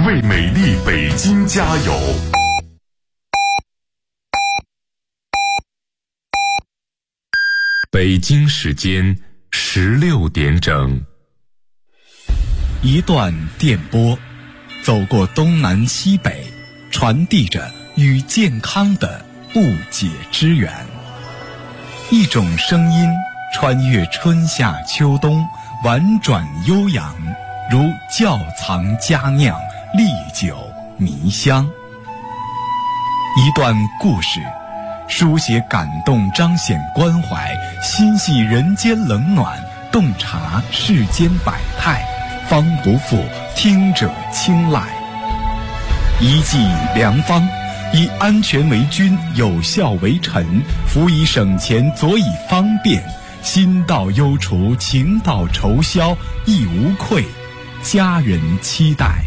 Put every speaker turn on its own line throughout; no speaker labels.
为美丽北京加油！北京时间16点整。
一段电波，走过东南西北，传递着与健康的不解之缘。一种声音穿越春夏秋冬，婉转悠扬，如窖藏佳酿，历久弥香。一段故事，书写感动，彰显关怀，心系人间冷暖，洞察世间百态，方不负听者青睐。一剂良方，以安全为君，有效为臣，辅以省钱，佐以方便，心到忧除，情到愁消，亦无愧，家人期待。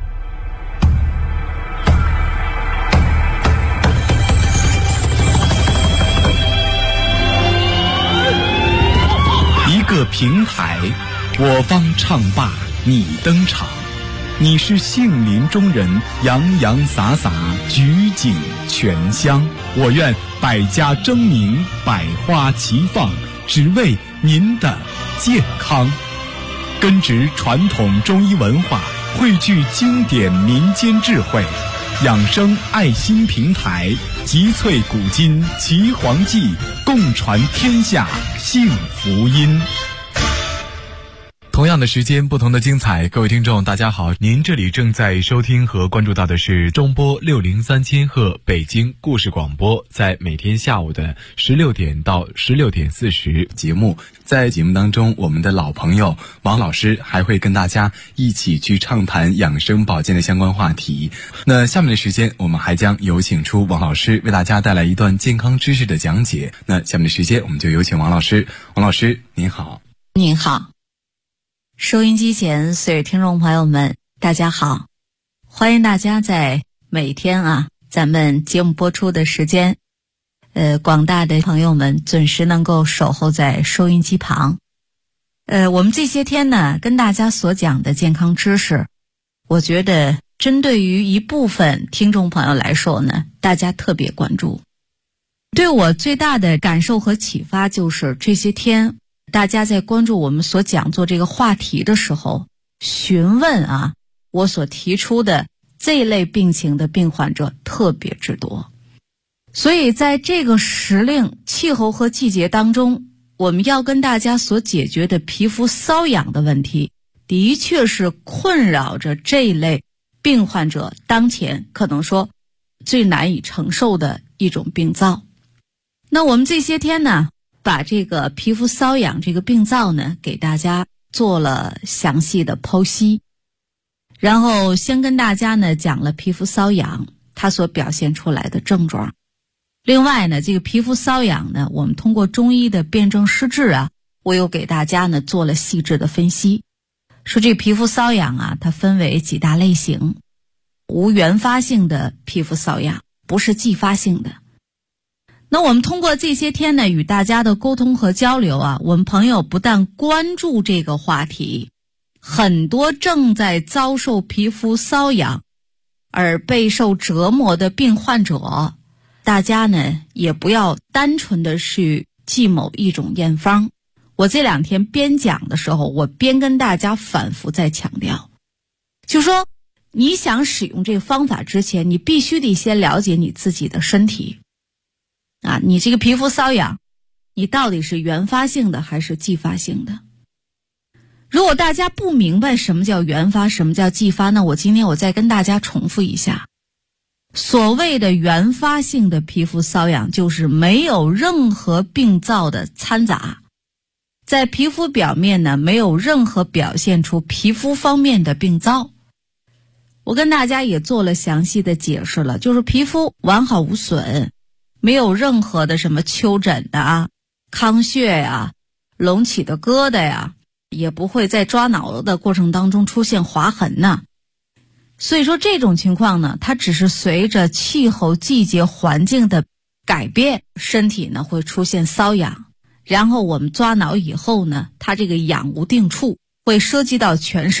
一个平台，我方唱罢你登场，你是杏林中人，洋洋洒洒，举景全香。我愿百家争鸣，百花齐放，只为您的健康。根植传统中医文化，汇聚经典民间智慧，养生爱心平台，集萃古今岐黄记，共传天下幸福音。同样的时间，不同的精彩。各位听众大家好，您这里正在收听和关注到的是中波603千赫北京故事广播，在每天下午的16点到16点40节目。在节目当中，我们的老朋友王老师还会跟大家一起去畅谈养生保健的相关话题。那下面的时间，我们还将有请出王老师为大家带来一段健康知识的讲解。那下面的时间，我们就有请王老师。王老师您好。
您好，收音机前所有听众朋友们大家好，欢迎大家在每天咱们节目播出的时间，广大的朋友们准时能够守候在收音机旁。我们这些天呢跟大家所讲的健康知识，我觉得针对于一部分听众朋友来说呢，大家特别关注。对我最大的感受和启发就是这些天大家在关注我们所讲座这个话题的时候，询问我所提出的这一类病情的病患者特别之多。所以在这个时令气候和季节当中，我们要跟大家所解决的皮肤瘙痒的问题，的确是困扰着这一类病患者当前可能说最难以承受的一种病灶。那我们这些天呢把这个皮肤瘙痒这个病灶呢给大家做了详细的剖析，然后先跟大家呢讲了皮肤瘙痒它所表现出来的症状。另外呢，这个皮肤瘙痒呢，我们通过中医的辨证施治我又给大家呢做了细致的分析，说这皮肤瘙痒它分为几大类型。无原发性的皮肤瘙痒，不是继发性的。那我们通过这些天呢与大家的沟通和交流我们朋友不但关注这个话题，很多正在遭受皮肤瘙痒而备受折磨的病患者，大家呢也不要单纯的去记某一种验方。我这两天边讲的时候，我边跟大家反复在强调，就说你想使用这个方法之前，你必须得先了解你自己的身体你这个皮肤瘙痒，你到底是原发性的还是继发性的？如果大家不明白什么叫原发，什么叫继发，那今天我再跟大家重复一下。所谓的原发性的皮肤瘙痒，就是没有任何病灶的掺杂，在皮肤表面呢没有任何表现出皮肤方面的病灶。我跟大家也做了详细的解释了，就是皮肤完好无损，没有任何的什么丘疹的糠屑隆起的疙瘩也不会在抓挠的过程当中出现划痕所以说这种情况呢，它只是随着气候季节环境的改变，身体呢会出现瘙痒，然后我们抓挠以后呢，它这个痒无定处，会涉及到全身，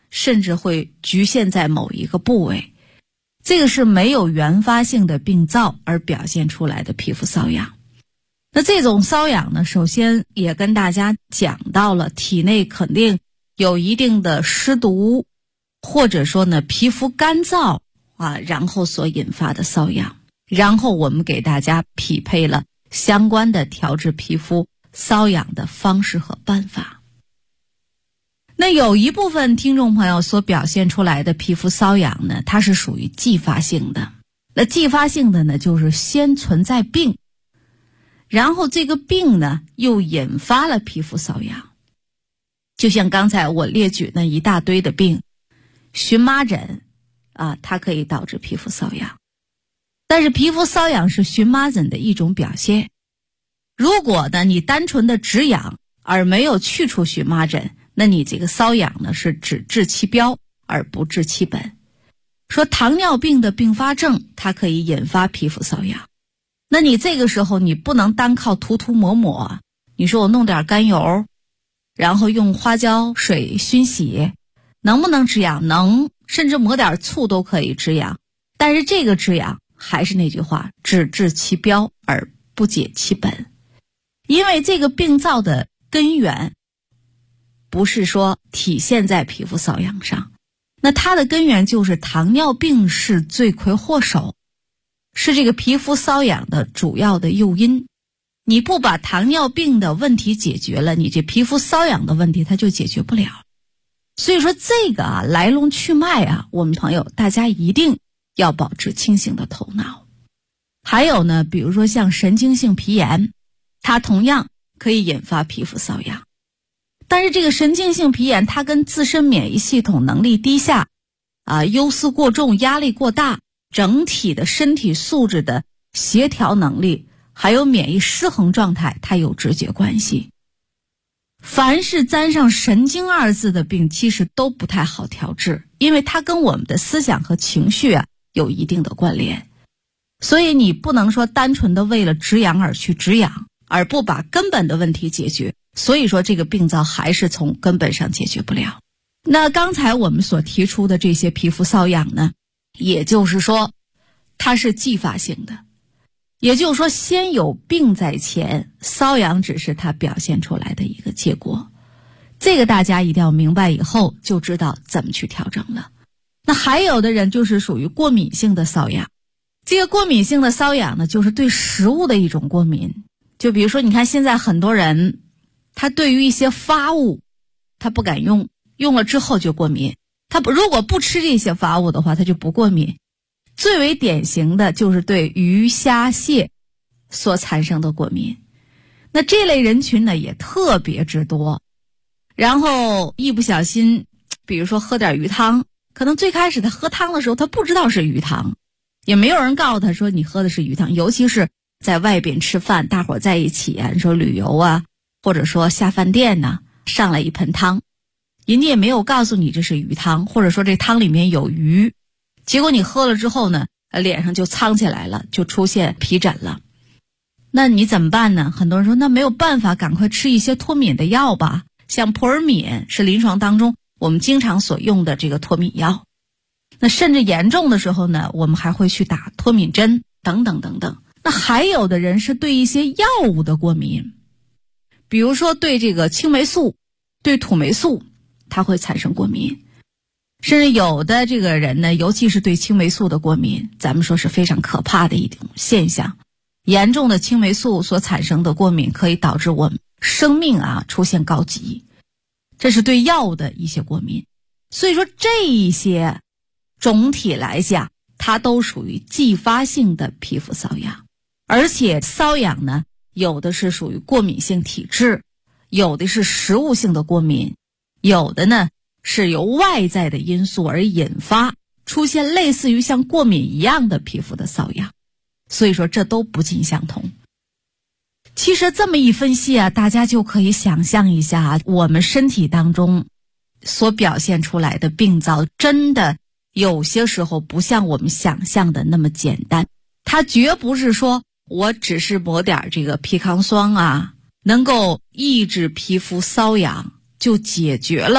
甚至会局限在某一个部位。这个是没有原发性的病灶而表现出来的皮肤瘙痒。那这种瘙痒呢，首先也跟大家讲到了体内肯定有一定的湿毒，或者说呢皮肤干燥然后所引发的瘙痒，然后我们给大家匹配了相关的调治皮肤瘙痒的方式和办法。那有一部分听众朋友所表现出来的皮肤瘙痒呢，它是属于继发性的。那继发性的呢，就是先存在病，然后这个病呢又引发了皮肤瘙痒。就像刚才我列举那一大堆的病，荨麻疹它可以导致皮肤瘙痒，但是皮肤瘙痒是荨麻疹的一种表现。如果呢你单纯的止痒而没有去除荨麻疹，那你这个瘙痒呢是只治其标而不治其本。说糖尿病的并发症它可以引发皮肤瘙痒，那你这个时候你不能单靠涂涂抹抹，你说我弄点甘油，然后用花椒水熏洗，能不能止痒？能，甚至抹点醋都可以止痒。但是这个止痒还是那句话，只治其标而不解其本。因为这个病灶的根源不是说体现在皮肤瘙痒上，那它的根源就是糖尿病是罪魁祸首，是这个皮肤瘙痒的主要的诱因。你不把糖尿病的问题解决了，你这皮肤瘙痒的问题它就解决不了。所以说这个来龙去脉我们朋友大家一定要保持清醒的头脑。还有呢，比如说像神经性皮炎，它同样可以引发皮肤瘙痒。但是这个神经性皮炎它跟自身免疫系统能力低下忧思过重、压力过大，整体的身体素质的协调能力还有免疫失衡状态它有直接关系。凡是沾上神经二字的病其实都不太好调治，因为它跟我们的思想和情绪有一定的关联。所以你不能说单纯的为了止痒而去止痒，而不把根本的问题解决，所以说这个病灶还是从根本上解决不了。那刚才我们所提出的这些皮肤瘙痒呢，也就是说它是继发性的，也就是说先有病在前，瘙痒只是它表现出来的一个结果。这个大家一定要明白，以后就知道怎么去调整了。那还有的人就是属于过敏性的瘙痒，这个过敏性的瘙痒呢，就是对食物的一种过敏。就比如说你看现在很多人他对于一些发物他不敢用，用了之后就过敏。他如果不吃这些发物的话他就不过敏。最为典型的就是对鱼虾蟹所产生的过敏。那这类人群呢也特别之多，然后一不小心比如说喝点鱼汤，可能最开始他喝汤的时候他不知道是鱼汤，也没有人告诉他说你喝的是鱼汤。尤其是在外边吃饭，大伙在一起你说旅游或者说下饭店上来一盆汤，人家也没有告诉你这是鱼汤，或者说这汤里面有鱼，结果你喝了之后呢脸上就苍起来了，就出现皮疹了。那你怎么办呢？很多人说那没有办法，赶快吃一些脱敏的药吧，像扑尔敏是临床当中我们经常所用的这个脱敏药。那甚至严重的时候呢，我们还会去打脱敏针等等等等。那还有的人是对一些药物的过敏，比如说对这个青霉素、对土霉素它会产生过敏。甚至有的这个人呢，尤其是对青霉素的过敏，咱们说是非常可怕的一种现象。严重的青霉素所产生的过敏可以导致我们生命出现告急，这是对药物的一些过敏。所以说这一些总体来讲它都属于继发性的皮肤瘙痒。而且瘙痒呢，有的是属于过敏性体质，有的是食物性的过敏，有的呢是由外在的因素而引发，出现类似于像过敏一样的皮肤的瘙痒。所以说这都不尽相同。其实这么一分析大家就可以想象一下我们身体当中所表现出来的病灶真的有些时候不像我们想象的那么简单。它绝不是说我只是抹点这个皮康霜能够抑制皮肤瘙痒就解决了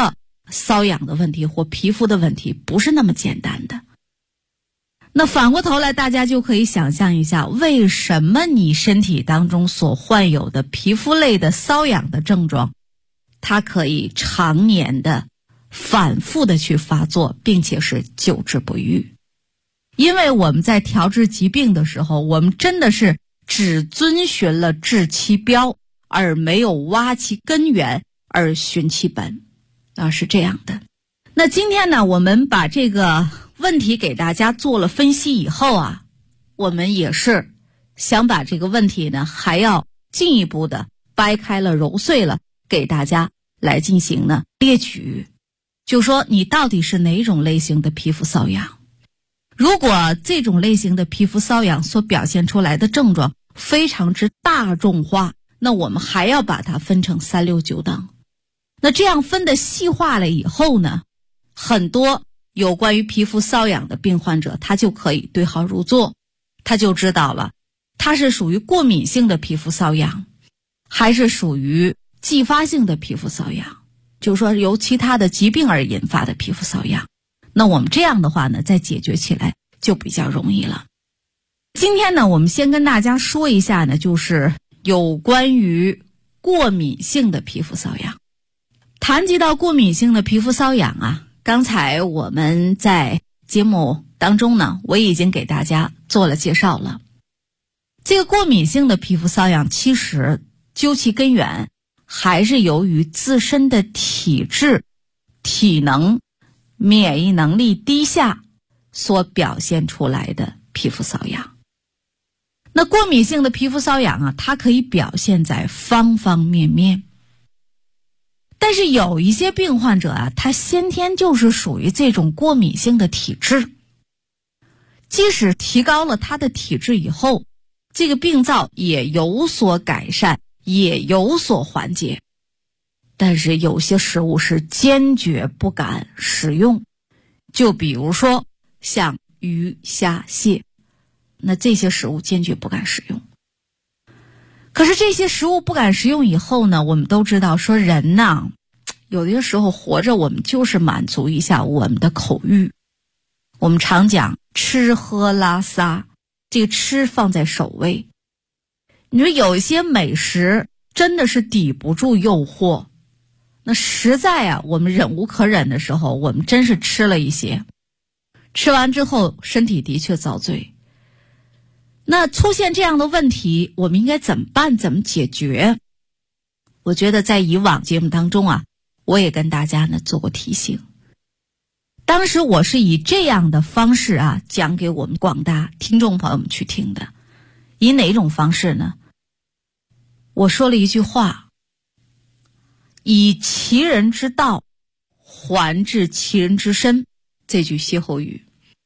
瘙痒的问题或皮肤的问题不是那么简单的。那反过头来，大家就可以想象一下，为什么你身体当中所患有的皮肤类的瘙痒的症状，它可以常年的反复的去发作，并且是久治不愈。因为我们在调治疾病的时候，我们真的是只遵循了治其标，而没有挖其根源而寻其本是这样的。那今天呢，我们把这个问题给大家做了分析以后我们也是想把这个问题呢还要进一步的掰开了揉碎了，给大家来进行呢列举，就说你到底是哪种类型的皮肤瘙痒。如果这种类型的皮肤瘙痒所表现出来的症状非常之大众化，那我们还要把它分成3、6、9等。那这样分的细化了以后呢，很多有关于皮肤瘙痒的病患者，他就可以对号入座，他就知道了他是属于过敏性的皮肤瘙痒，还是属于继发性的皮肤瘙痒，就是说由其他的疾病而引发的皮肤瘙痒。那我们这样的话呢，再解决起来就比较容易了。今天呢，我们先跟大家说一下呢，就是有关于过敏性的皮肤瘙痒。谈及到过敏性的皮肤瘙痒刚才我们在节目当中呢，我已经给大家做了介绍了。这个过敏性的皮肤瘙痒，其实究其根源，还是由于自身的体质、体能、免疫能力低下所表现出来的皮肤瘙痒。那过敏性的皮肤瘙痒它可以表现在方方面面。但是有一些病患者他先天就是属于这种过敏性的体质，即使提高了他的体质以后，这个病灶也有所改善，也有所缓解，但是有些食物是坚决不敢食用，就比如说像鱼、虾、蟹，那这些食物坚决不敢食用。可是这些食物不敢食用以后呢，我们都知道说人有的时候活着，我们就是满足一下我们的口欲。我们常讲吃喝拉撒，这个吃放在首位。你说有一些美食真的是抵不住诱惑，那实在我们忍无可忍的时候，我们真是吃了一些，吃完之后身体的确遭罪。那出现这样的问题，我们应该怎么办？怎么解决？我觉得在以往节目当中我也跟大家呢做过提醒。当时我是以这样的方式讲给我们广大听众朋友们去听的。以哪种方式呢？我说了一句话：以其人之道还治其人之身，这句歇后语。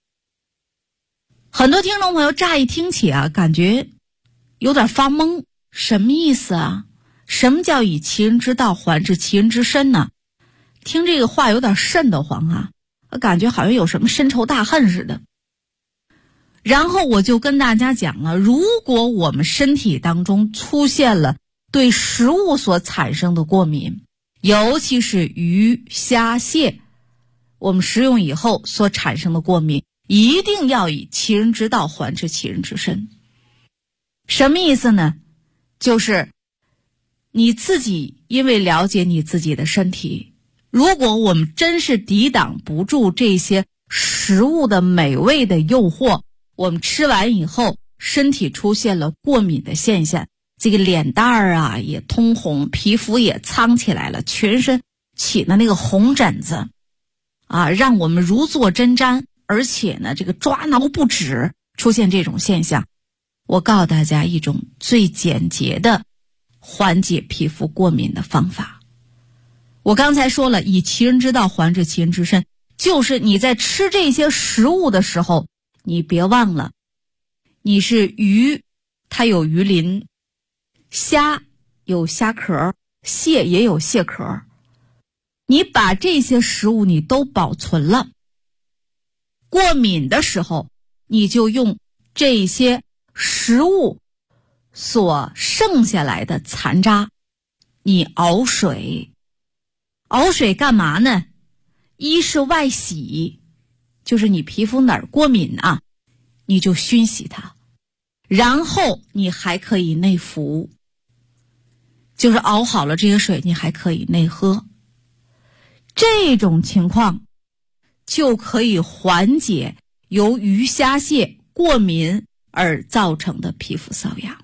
很多听众朋友乍一听起感觉有点发懵，什么意思什么叫以其人之道还治其人之身呢？听这个话有点瘆得慌感觉好像有什么深仇大恨似的。然后我就跟大家讲了，如果我们身体当中出现了对食物所产生的过敏，尤其是鱼、虾、蟹，我们食用以后所产生的过敏，一定要以其人之道还治其人之身。什么意思呢？就是你自己因为了解你自己的身体，如果我们真是抵挡不住这些食物的美味的诱惑，我们吃完以后身体出现了过敏的现象，这个脸蛋儿也通红，皮肤也苍起来了，全身起的那个红疹子让我们如坐针毡，而且呢这个抓挠不止，出现这种现象。我告诉大家一种最简洁的缓解皮肤过敏的方法。我刚才说了，以其人之道还治其人之身，就是你在吃这些食物的时候，你别忘了，你是鱼，它有鱼鳞，虾有虾壳，蟹也有蟹壳，你把这些食物你都保存了，过敏的时候你就用这些食物所剩下来的残渣，你熬水干嘛呢？ 一是外洗，就是你皮肤哪儿过敏啊，你就熏洗它，然后你还可以内服，就是熬好了这些水，你还可以内喝。这种情况就可以缓解由鱼虾蟹过敏而造成的皮肤瘙痒。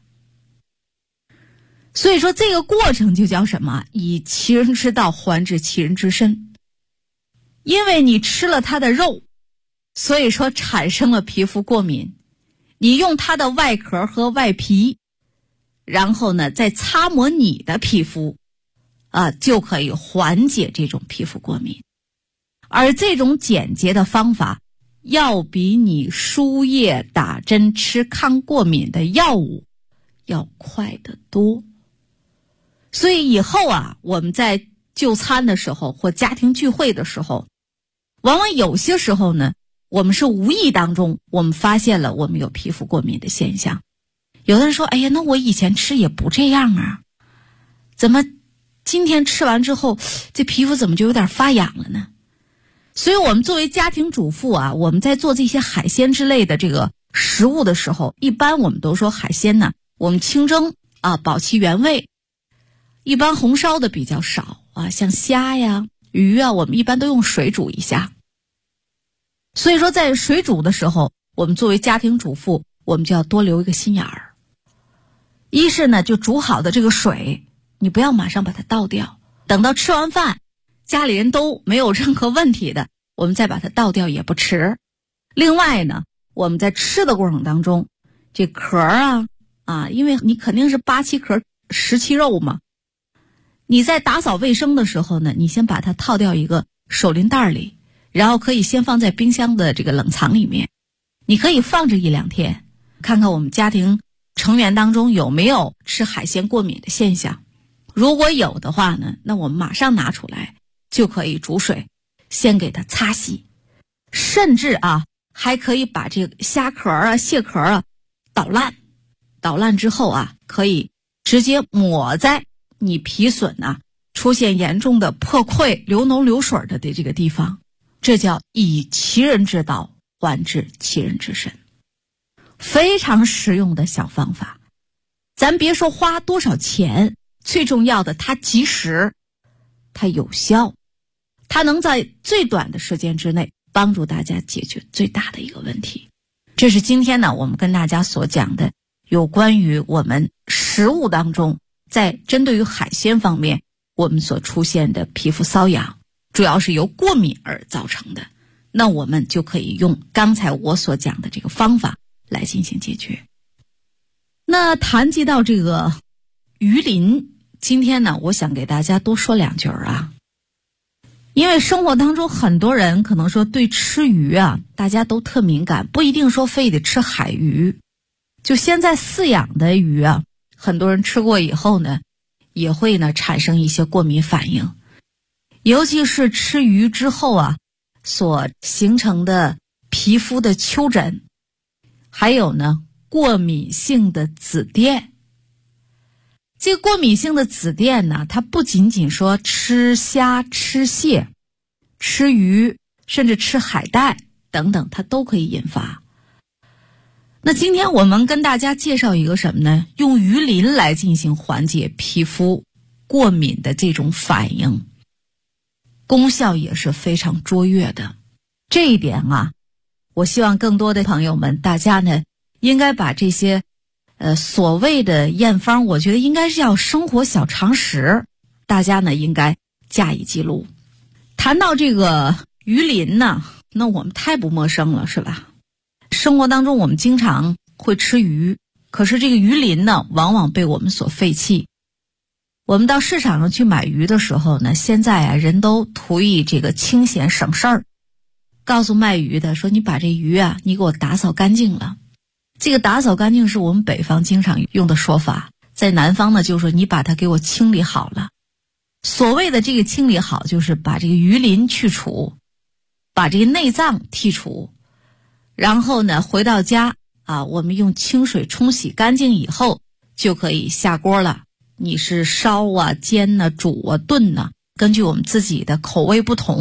所以说这个过程就叫什么？以其人之道还治其人之身。因为你吃了它的肉，所以说产生了皮肤过敏，你用它的外壳和外皮，然后呢再擦抹你的皮肤就可以缓解这种皮肤过敏。而这种简洁的方法要比你输液打针吃抗过敏的药物要快得多。所以以后我们在就餐的时候或家庭聚会的时候，往往有些时候呢，我们是无意当中我们发现了我们有皮肤过敏的现象。有的人说，哎呀，那我以前吃也不这样啊，怎么今天吃完之后这皮肤怎么就有点发痒了呢？所以我们作为家庭主妇我们在做这些海鲜之类的这个食物的时候，一般我们都说海鲜呢，我们清蒸保其原味，一般红烧的比较少像虾呀鱼我们一般都用水煮一下。所以说在水煮的时候，我们作为家庭主妇，我们就要多留一个心眼儿。一是呢，就煮好的这个水你不要马上把它倒掉，等到吃完饭家里人都没有任何问题的，我们再把它倒掉也不迟。另外呢，我们在吃的过程当中，这壳因为你肯定是8期壳10期肉嘛，你在打扫卫生的时候呢，你先把它套掉一个手拎袋里，然后可以先放在冰箱的这个冷藏里面，你可以放着1-2天，看看我们家庭成员当中有没有吃海鲜过敏的现象。如果有的话呢，那我们马上拿出来就可以煮水先给它擦洗，甚至还可以把这个虾壳蟹壳捣烂之后可以直接抹在你皮损出现严重的破溃流脓流水的这个地方。这叫以其人之道还治其人之身，非常实用的小方法。咱别说花多少钱，最重要的它及时，它有效，它能在最短的时间之内帮助大家解决最大的一个问题。这是今天呢我们跟大家所讲的有关于我们食物当中在针对于海鲜方面我们所出现的皮肤瘙痒，主要是由过敏而造成的，那我们就可以用刚才我所讲的这个方法来进行解决。那谈及到这个鱼鳞，今天呢我想给大家多说2句因为生活当中很多人可能说对吃鱼大家都特敏感，不一定说非得吃海鱼，就现在饲养的鱼很多人吃过以后呢也会呢产生一些过敏反应，尤其是吃鱼之后所形成的皮肤的丘疹，还有呢过敏性的紫癜。这个过敏性的紫癜呢，它不仅仅说吃虾吃蟹吃鱼甚至吃海带等等它都可以引发。那今天我们跟大家介绍一个什么呢？用鱼鳞来进行缓解皮肤过敏的这种反应，功效也是非常卓越的。这一点我希望更多的朋友们大家呢应该把这些所谓的验方，我觉得应该是叫生活小常识，大家呢应该加以记录。谈到这个鱼鳞呢，那我们太不陌生了，是吧？生活当中我们经常会吃鱼，可是这个鱼鳞呢往往被我们所废弃。我们到市场上去买鱼的时候呢，现在人都图以这个清闲省事儿，告诉卖鱼的说，你把这鱼你给我打扫干净了。这个打扫干净是我们北方经常用的说法，在南方呢就是说你把它给我清理好了。所谓的这个清理好，就是把这个鱼鳞去除，把这个内脏剔除，然后呢回到家我们用清水冲洗干净以后就可以下锅了。你是烧煎煮炖根据我们自己的口味不同，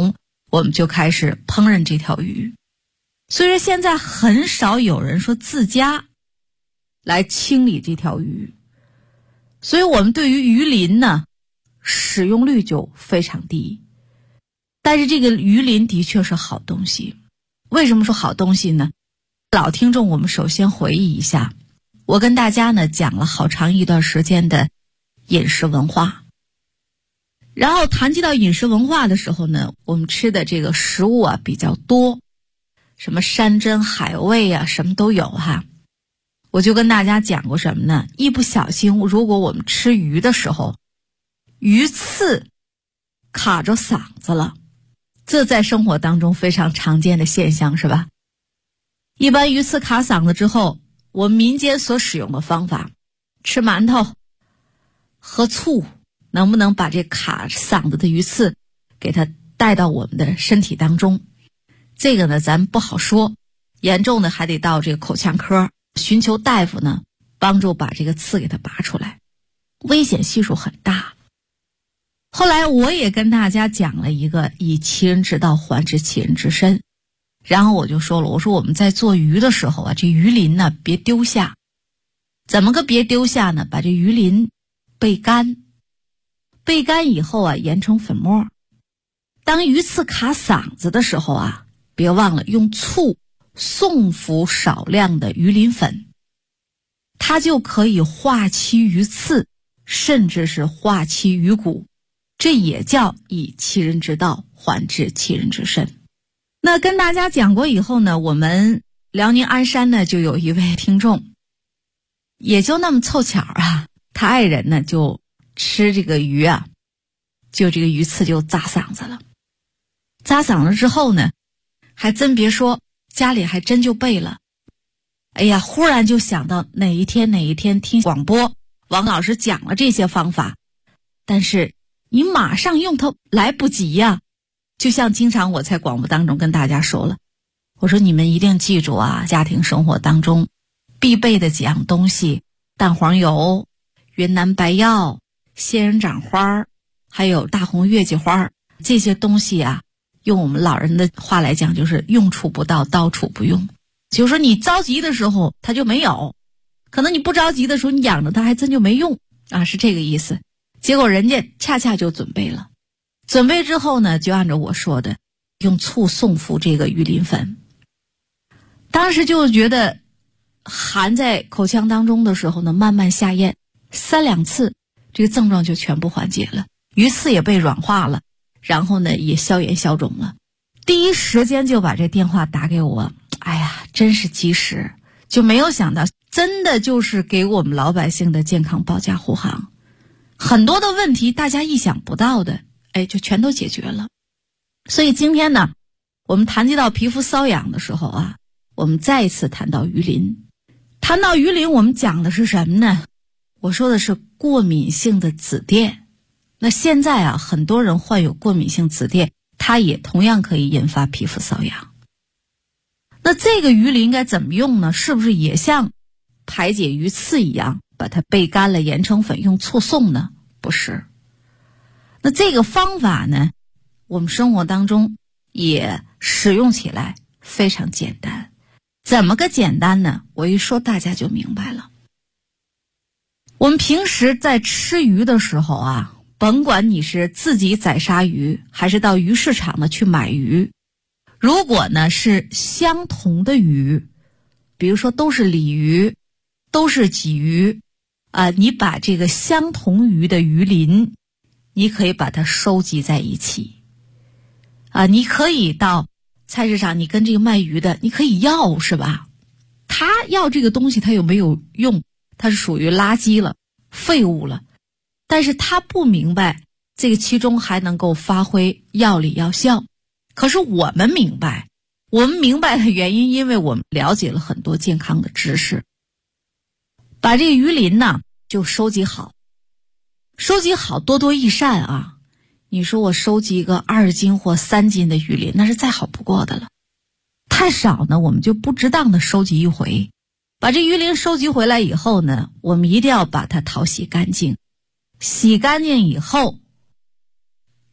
我们就开始烹饪这条鱼。所以说现在很少有人说自家来清理这条鱼，所以我们对于鱼鳞呢使用率就非常低。但是这个鱼鳞的确是好东西。为什么说好东西呢？老听众，我们首先回忆一下，我跟大家呢讲了好长一段时间的饮食文化，然后谈及到饮食文化的时候呢，我们吃的这个食物啊比较多，什么山珍海味啊什么都有哈。我就跟大家讲过什么呢？一不小心如果我们吃鱼的时候，鱼刺卡着嗓子了，这在生活当中非常常见的现象，是吧？一般鱼刺卡嗓子之后，我们民间所使用的方法，吃馒头喝醋，能不能把这卡嗓子的鱼刺给它带到我们的身体当中？这个呢咱不好说，严重的还得到这个口腔科寻求大夫呢帮助把这个刺给它拔出来，危险系数很大。后来我也跟大家讲了一个以其人之道还治其人之身，然后我就说了，我说我们在做鱼的时候啊，这鱼鳞呢别丢下。怎么个别丢下呢？把这鱼鳞焙干，焙干以后啊研成粉末。当鱼刺卡嗓子的时候啊，别忘了用醋送服少量的鱼鳞粉，它就可以化其鱼刺，甚至是化其鱼骨。这也叫以其人之道还治其人之身。那跟大家讲过以后呢，我们辽宁鞍山呢就有一位听众，也就那么凑巧啊，他爱人呢就吃这个鱼啊，就这个鱼刺就扎嗓子了。扎嗓子之后呢，还真别说，家里还真就备了。哎呀，忽然就想到哪一天听广播王老师讲了这些方法，但是你马上用它来不及呀。就像经常我在广播当中跟大家说了，我说你们一定记住啊，家庭生活当中必备的几样东西，蛋黄油、云南白药、仙人掌花，还有大红月季花，这些东西啊，用我们老人的话来讲，就是用处不到，到处不用。就是说你着急的时候它就没有，可能你不着急的时候你养着它还真就没用啊，是这个意思。结果人家恰恰就准备了，准备之后呢，就按照我说的用醋送服这个鱼鳞粉。当时就觉得含在口腔当中的时候呢，慢慢下咽，3、2次这个症状就全部缓解了，鱼刺也被软化了，然后呢也消炎消肿了。第一时间就把这电话打给我，哎呀真是及时，就没有想到真的就是给我们老百姓的健康保驾护航。很多的问题大家意想不到的，就全都解决了。所以今天呢，我们谈及到皮肤瘙痒的时候啊，我们再一次谈到鱼鳞。谈到鱼鳞，我们讲的是什么呢？我说的是过敏性的紫癜。那现在啊，很多人患有过敏性紫癜，它也同样可以引发皮肤瘙痒。那这个鱼鳞该怎么用呢？是不是也像排解鱼刺一样，把它焙干了研成粉用醋送呢？不是。那这个方法呢，我们生活当中也使用起来非常简单。怎么个简单呢？我一说大家就明白了。我们平时在吃鱼的时候啊，甭管你是自己宰杀鱼还是到鱼市场呢去买鱼，如果呢是相同的鱼，比如说都是鲤鱼，都是鲫鱼你把这个相同鱼的鱼鳞，你可以把它收集在一起你可以到菜市场，你跟这个卖鱼的你可以要，是吧？他要这个东西他有没有用，它是属于垃圾了，废物了，但是他不明白这个其中还能够发挥药理药效。可是我们明白，我们明白的原因，因为我们了解了很多健康的知识。把这个鱼鳞呢就收集好，收集好多多益善啊。你说我收集个2斤或3斤的鱼鳞，那是再好不过的了。太少呢，我们就不值当的收集一回。把这鱼鳞收集回来以后呢，我们一定要把它淘洗干净。洗干净以后，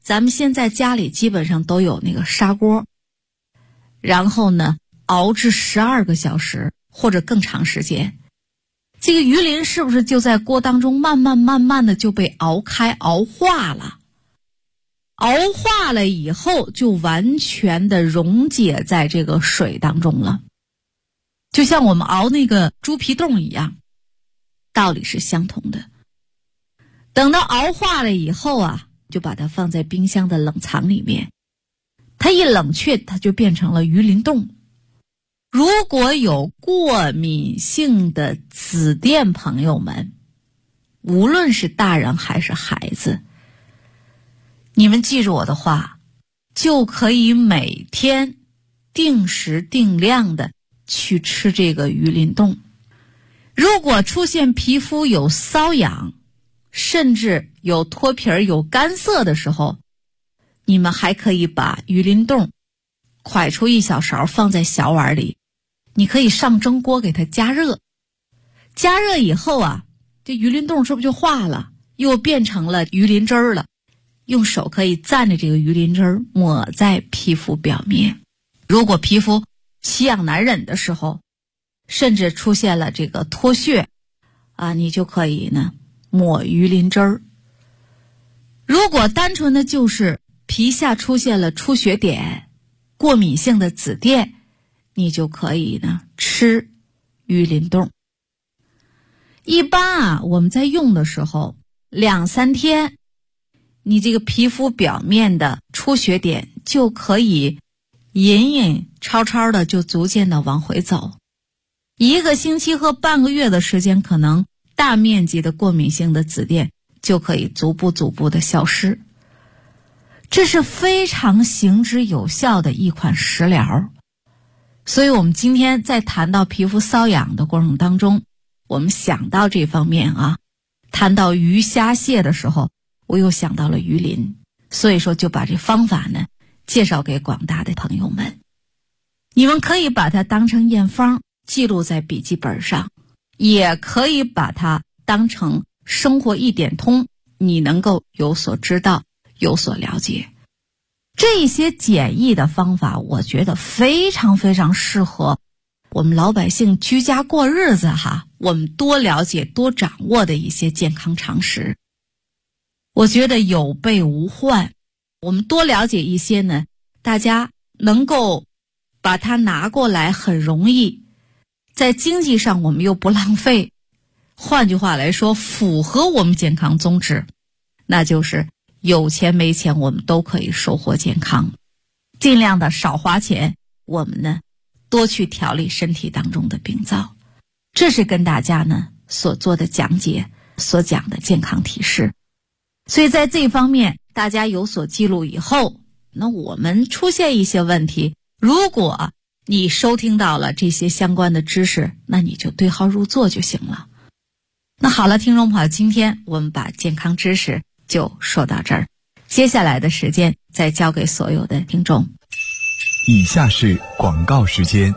咱们现在家里基本上都有那个砂锅，然后呢熬制12个小时或者更长时间，这个鱼鳞是不是就在锅当中慢慢的就被熬开熬化了？熬化了以后就完全的溶解在这个水当中了，就像我们熬那个猪皮冻一样，道理是相同的。等到熬化了以后啊，就把它放在冰箱的冷藏里面，它一冷却它就变成了鱼鳞冻。如果有过敏性的紫癜朋友们，无论是大人还是孩子，你们记住我的话，就可以每天定时定量的去吃这个鱼鳞冻。如果出现皮肤有瘙痒，甚至有脱皮儿有干涩的时候，你们还可以把鱼鳞冻蒯出1小勺放在小碗里，你可以上蒸锅给它加热，加热以后啊，这鱼鳞冻是不是就化了，又变成了鱼鳞汁儿了？用手可以蘸着这个鱼鳞汁儿抹在皮肤表面。如果皮肤奇痒难忍的时候，甚至出现了这个脱屑啊，你就可以呢抹鱼鳞汁儿。如果单纯的就是皮下出现了出血点、过敏性的紫癜，你就可以呢吃鱼鳞冻。一般啊，我们在用的时候2-3天，你这个皮肤表面的出血点就可以隐隐超超的就逐渐的往回走。1个星期和半个月的时间，可能大面积的过敏性的紫癜就可以逐步的消失。这是非常行之有效的一款食疗。所以我们今天在谈到皮肤瘙痒的过程当中，我们想到这方面啊，谈到鱼虾蟹的时候，我又想到了鱼鳞，所以说就把这方法呢介绍给广大的朋友们。你们可以把它当成验方记录在笔记本上，也可以把它当成生活一点通，你能够有所知道有所了解。这些简易的方法我觉得非常适合我们老百姓居家过日子哈，我们多了解多掌握的一些健康常识，我觉得有备无患。我们多了解一些呢，大家能够把它拿过来很容易，在经济上我们又不浪费，换句话来说符合我们健康宗旨，那就是有钱没钱我们都可以收获健康。尽量的少花钱，我们呢多去调理身体当中的病灶。这是跟大家呢所做的讲解，所讲的健康提示。所以在这方面大家有所记录以后，那我们出现一些问题，如果你收听到了这些相关的知识，那你就对号入座就行了。那好了，听众朋友，今天我们把健康知识就说到这儿，接下来的时间再交给所有的听众。
以下是广告时间。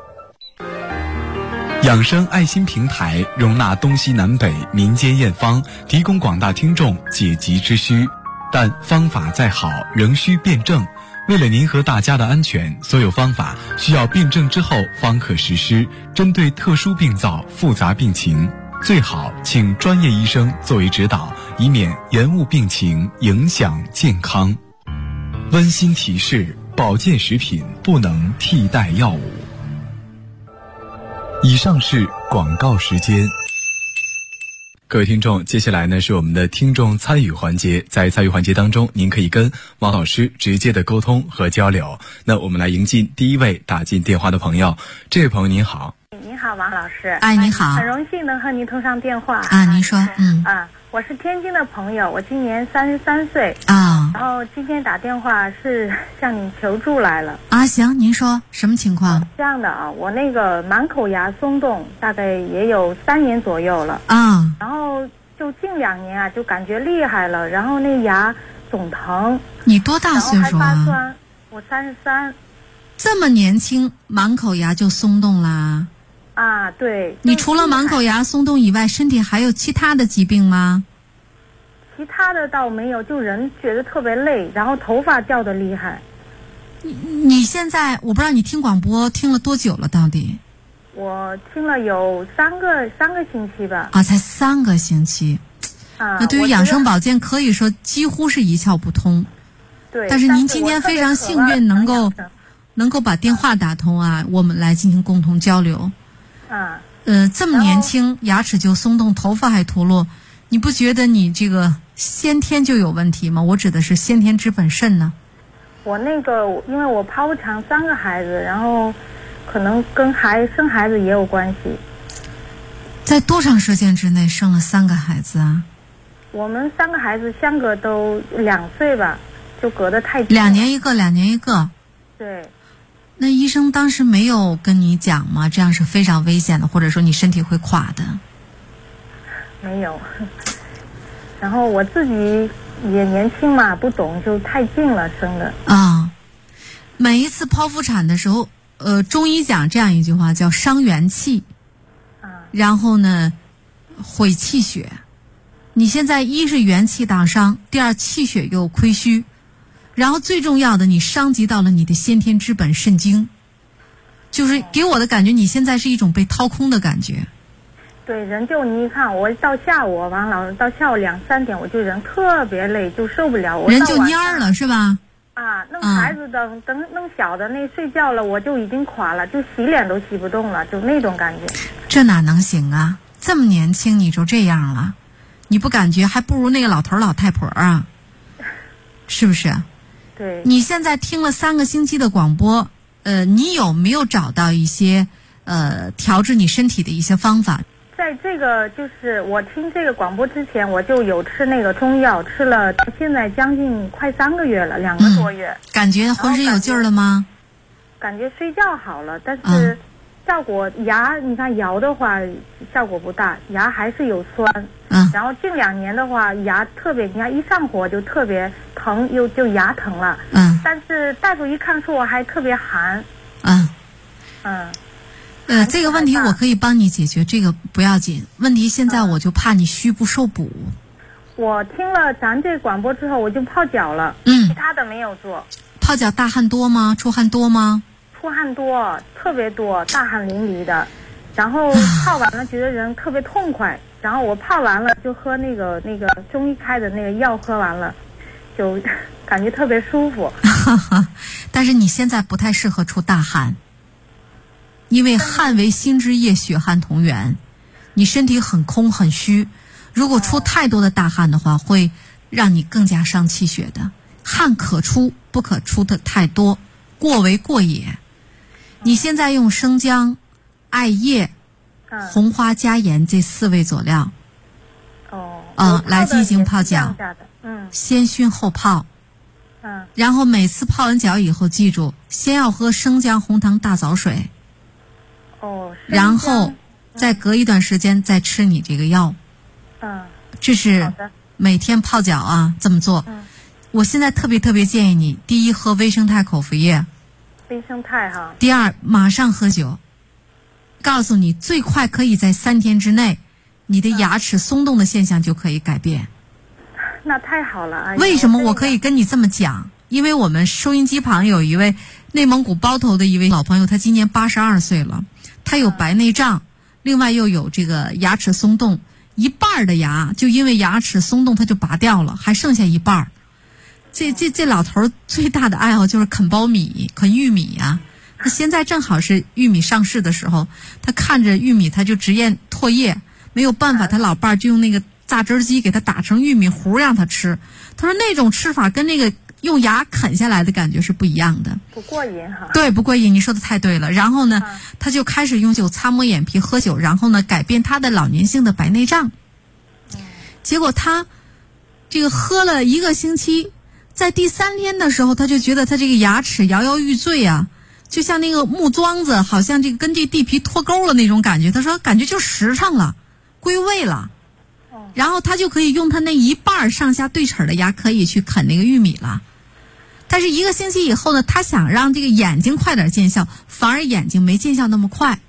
养生爱心平台容纳东西南北民间验方，提供广大听众解急之需，但方法再好仍需辩证。为了您和大家的安全，所有方法需要辩证之后方可实施，针对特殊病灶、复杂病情，最好请专业医生作为指导，以免延误病情，影响健康。温馨提示：保健食品不能替代药物。以上是广告时间。各位听众，接下来呢是我们的听众参与环节。在参与环节当中，您可以跟王老师直接的沟通和交流。那我们来迎进第一位打进电话的朋友。这位朋友您好。
您好，王老师。
哎，你好。
很荣幸能和您通上电话。
啊，您说。
我是天津的朋友，我今年33岁。然后今天打电话是向您求助来了。
行，您说什么情况？
这样的我那个满口牙松动，大概也有3年左右了。然后就近2年就感觉厉害了，然后那牙总疼。
你多大岁数
然后还发酸。我33。
这么年轻，满口牙就松动啦？
对。
你除了满口牙松动以外，身体还有其他的疾病吗？
其他的倒没有，就人觉得特别累，然后头发掉得厉害。
你现在我不知道你听广播听了多久了，到底？
我听了有三个星期吧。
啊，才3个星期。那对于养生保健可以说几乎是一窍不通。
对。
但是您今天非常幸运能够把电话打通啊，我们来进行共同交流。这么年轻，牙齿就松动，头发还脱落，你不觉得你这个先天就有问题吗？我指的是先天之本肾呢。
我因为我剖肠3个孩子，然后可能跟生孩子也有关系。
在多长时间之内生了3个孩子啊？
我们3个孩子相隔都2岁吧，就隔得太近。2
年一个。
对。
那医生当时没有跟你讲吗？这样是非常危险的，或者说你身体会垮的。
没有。然后我自己也年轻嘛，不懂，就太近了生的。
每一次剖腹产的时候，中医讲这样一句话叫伤元气。然后呢，毁气血。你现在一是元气大伤，第二气血又亏虚。然后最重要的，你伤及到了你的先天之本肾经，就是给我的感觉，你现在是一种被掏空的感觉。
对，人就你看，我到下午完了，到下午2、3点，我就人特别累，就受不了。
人就蔫儿了，是吧？
弄孩子等弄小的那睡觉了，我就已经垮了，就洗脸都洗不动了，就那种感觉。
这哪能行啊？这么年轻你就这样了，你不感觉还不如那个老头老太婆啊？是不是？
对。
你现在听了3个星期的广播，你有没有找到一些调治你身体的一些方法？
在这个就是我听这个广播之前，我就有吃那个中药，吃了现在将近快3个月了，2个多月。
感觉浑身有劲儿了吗？
感觉睡觉好了，但是效果牙，你看摇的话效果不大，牙还是有酸。然后近2年的话，牙特别，你看一上火就特别疼，就牙疼了。但是大夫一看说我还特别寒。
这个问题我可以帮你解决，这个不要紧。问题现在我就怕你虚不受补。
我听了咱这广播之后，我就泡脚了，其他的没有做。
泡脚大汗多吗？出汗多吗？
出汗多，特别多，大汗淋漓的。然后泡完了觉得人特别痛快，然后我泡完了就喝那个中医开的那个药，喝完了就感觉特别舒服。
但是你现在不太适合出大汗。因为汗为心之液，血汗同源，你身体很空很虚，如果出太多的大汗的话，会让你更加伤气血的。汗可出，不可出的太多，过为过也。你现在用生姜、艾叶、红花加盐这4味佐料，来进行泡脚，先熏后泡。然后每次泡完脚以后，记住先要喝生姜红糖大枣水。然后再隔一段时间再吃你这个药。这是每天泡脚啊，这么做。我现在特别建议你，第一喝微生态口服液。
微生态哈。
第二马上喝酒。告诉你最快可以在3天之内，你的牙齿松动的现象就可以改变。
那太好了。
为什么我可以跟你这么讲？因为我们收音机旁有一位内蒙古包头的一位老朋友，他今年82岁了。他有白内障，另外又有这个牙齿松动，一半的牙就因为牙齿松动他就拔掉了，还剩下一半。这老头最大的爱好就是啃苞米、啃玉米呀。他现在正好是玉米上市的时候，他看着玉米他就直咽唾液，没有办法，他老伴儿就用那个榨汁机给他打成玉米糊让他吃。他说那种吃法跟那个用牙啃下来的感觉是不一样的，
不过瘾哈。
对，不过瘾，你说的太对了。然后呢，他就开始用酒擦抹眼皮，喝酒，然后呢，改变他的老年性的白内障。结果他这个喝了1个星期，在第3天的时候，他就觉得他这个牙齿摇摇欲坠啊，就像那个木桩子，好像这个跟这地皮脱钩了那种感觉。他说感觉就实诚了，归位了。然后他就可以用他那一半上下对齿的牙可以去啃那个玉米了。但是1个星期以后呢，他想让这个眼睛快点见效，反而眼睛没见效那么快。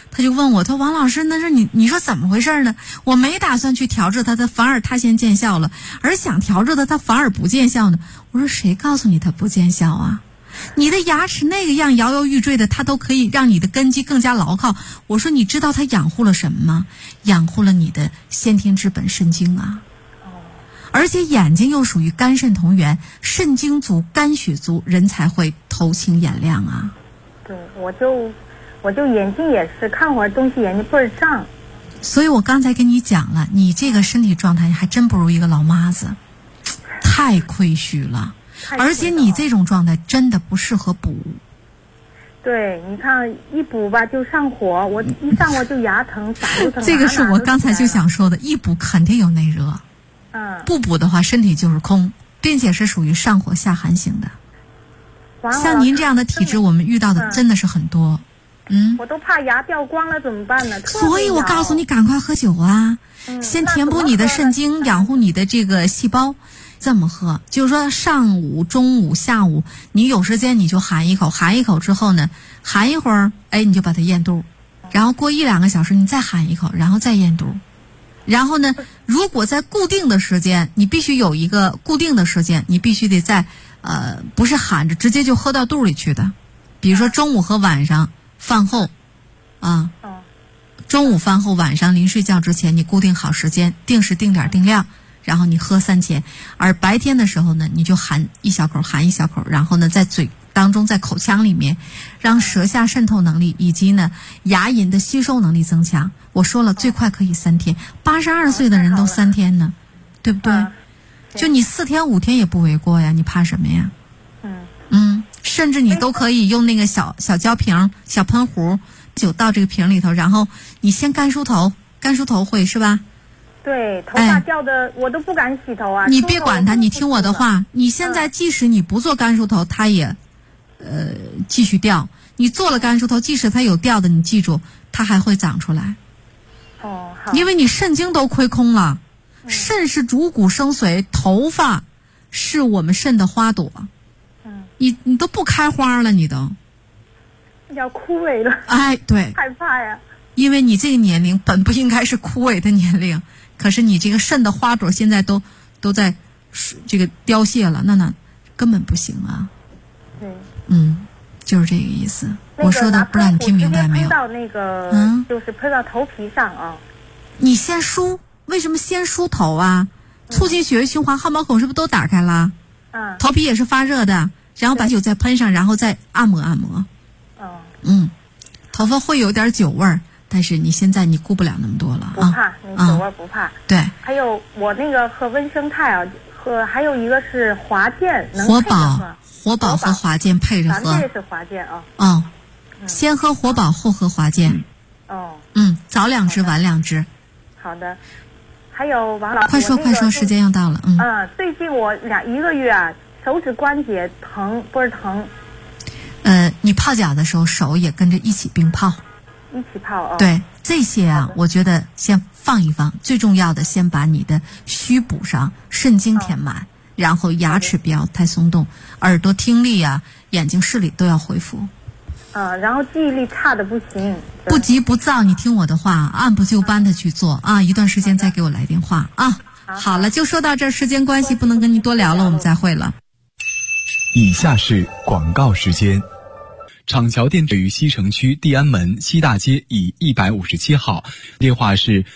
他就问我，他说王老师，那是你说怎么回事呢？我没打算去调治它，反而它先见效了，而想调治它反而不见效呢。我说谁告诉你它不见效啊？你的牙齿那个样摇摇欲坠的，它都可以让你的根基更加牢靠。我说你知道它养护了什么吗？养护了你的先天之本肾精啊。而且眼睛又属于肝肾同源，肾精足、肝血足，人才会头清眼亮啊。
对，我就眼睛也是看会儿东西眼睛倍儿胀。
所以我刚才跟你讲了，你这个身体状态还真不如一个老妈子，太亏虚了。而且你这种状态真的不适合补。
对，你看一补吧就上火，我一上火就牙疼、嗓子疼。
这个是我刚才就想说的，一补肯定有内热。不补的话身体就是空，并且是属于上火下寒型的。像您这样的体质我们遇到的真的是很多。
我都怕牙掉光了怎么办呢？
所以我告诉你赶快喝酒啊，先填补你的肾精，养护你的这个细胞。这么喝，就是说上午、中午、下午，你有时间你就含一口，含一口之后呢，含一会儿，你就把它咽肚，然后过1-2个小时你再含一口，然后再咽肚。然后呢，如果在固定的时间，你必须有一个固定的时间，你必须得在不是含着直接就喝到肚里去的。比如说中午和晚上饭后啊，中午饭后晚上临睡觉之前，你固定好时间，定时定点定量，然后你喝3钱。而白天的时候呢，你就含一小口，含一小口，然后呢在嘴当中，在口腔里面，让舌下渗透能力以及呢牙龈的吸收能力增强。我说了，最快可以3天，82岁的人都3天呢，对不对？就你4天5天也不为过呀，你怕什么呀？甚至你都可以用那个小胶瓶、小喷壶，酒倒这个瓶里头，然后你先干梳头会是吧？
对，头发掉的我都不敢洗头啊。
你别管它，你听我的话，你现在即使你不做干梳头，它也继续掉。你做了干梳头，即使它有掉的，你记住，它还会长出来。
好。
因为你肾精都亏空了，肾是主骨生髓，头发是我们肾的花朵。你都不开花了，你都
要枯萎了。
对，
害怕呀。
因为你这个年龄本不应该是枯萎的年龄，可是你这个肾的花朵现在都在这个凋谢了，那根本不行啊。
对，
就是这个意思。我说的不知道你听明白没有？
喷到那个，就是喷到头皮上啊。
你先梳，为什么先梳头啊？促进血液循环，汗毛孔是不是都打开了？头皮也是发热的，然后把酒再喷上，然后再按摩按摩。头发会有点酒味儿，但是你现在你顾不了那么多了啊。
不怕，你酒味不怕。
对。
还有我那个喝温生态啊，还有一个是华健，
活宝和华健配着喝。
咱这是华健啊。
先喝活宝后喝华健。早2支晚2支。
好的。还有王老师，
快说，时间要到了。
最近我1个月啊，手指关节疼，倍儿疼。
你泡脚的时候手也跟着一起并泡。
一起泡
对，这些啊，我觉得先放一放，最重要的先把你的虚补上，肾精填满，然后牙齿不要太松动，耳朵听力啊，眼睛视力都要恢复。
然后记忆力差的不行。
不急不躁，你听我的话，按部就班的去做啊。一段时间再给我来电话啊。好了，就说到这儿，时间关系不能跟您多聊了，我们再会了。
以下是广告时间。厂桥店位于西城区地安门西大街以157号，电话是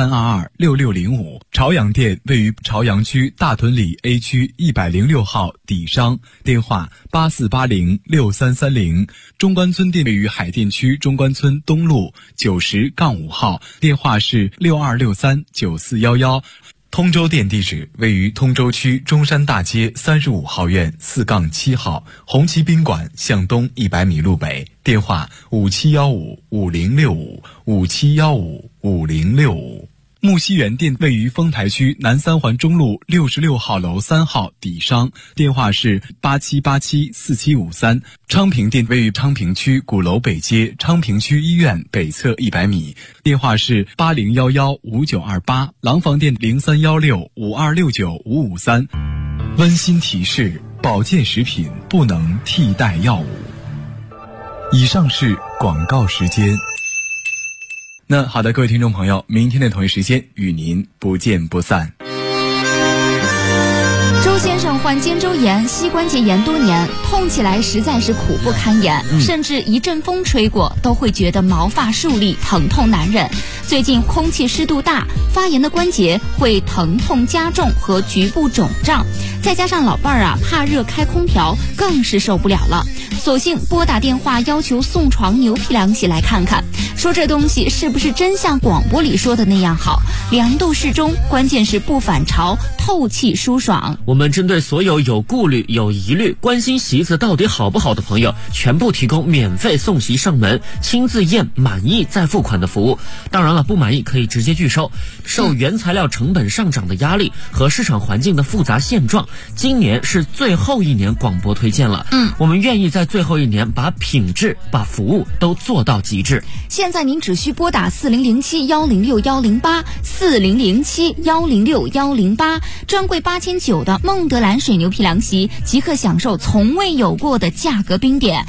83226605。朝阳店位于朝阳区大屯里 A 区106号底商，电话84806330。中关村店位于海淀区中关村东路90-5号，电话是62639411。通州店地址位于通州区中山大街35号院4-7号，红旗宾馆向东100米路北，电话57155065，57155065。木樨园店位于丰台区南3环中路66号楼3号底商，电话是87874753。昌平店位于昌平区鼓楼北街昌平区医院北侧100米，电话是80115928。廊坊店031652695553。温馨提示：保健食品不能替代药物。以上是广告时间。 那好的，各位听众朋友，明天的同一时间与您不见不散。
周先生患肩周炎、膝关节炎多年，痛起来实在是苦不堪言，甚至一阵风吹过都会觉得毛发竖立，疼痛难忍。最近空气湿度大，发炎的关节会疼痛加重和局部肿胀，再加上老伴儿怕热开空调，更是受不了了。索性拨打电话要求送床牛皮凉席来看看，说这东西是不是真像广播里说的那样好，凉度适中，关键是不反潮，透气舒爽。
我们针对所有有顾虑、有疑虑、关心席子到底好不好的朋友，全部提供免费送席上门、亲自验满意再付款的服务。当然了，不满意可以直接拒收。受原材料成本上涨的压力和市场环境的复杂现状，今年是最后一年广播推荐了。我们愿意在最后一年把品质、把服务都做到极致。
现在您只需拨打4007-106-108 4007-106-108，专柜8900的孟德兰水牛皮凉席即可享受从未有过的价格冰点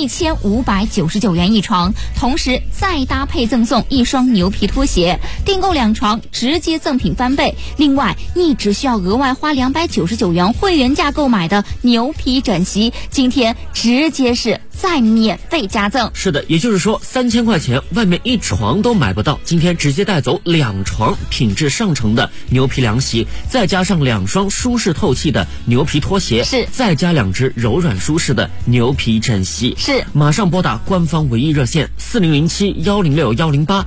，1599元一床，同时再搭配赠送一双牛皮拖鞋，订购2床直接赠品翻倍。另外，你只需要额外花299元会员价购买的牛皮枕席，今天直接是再免费加赠。
是的，也就是说3000块钱外面一床都买不到，今天直接带走2床品质上乘的牛皮凉席，再加上2双舒适透气的牛皮拖鞋，
是
再加2只柔软舒适的牛皮枕席。
是，
马上拨打官方唯一热线4007-106-108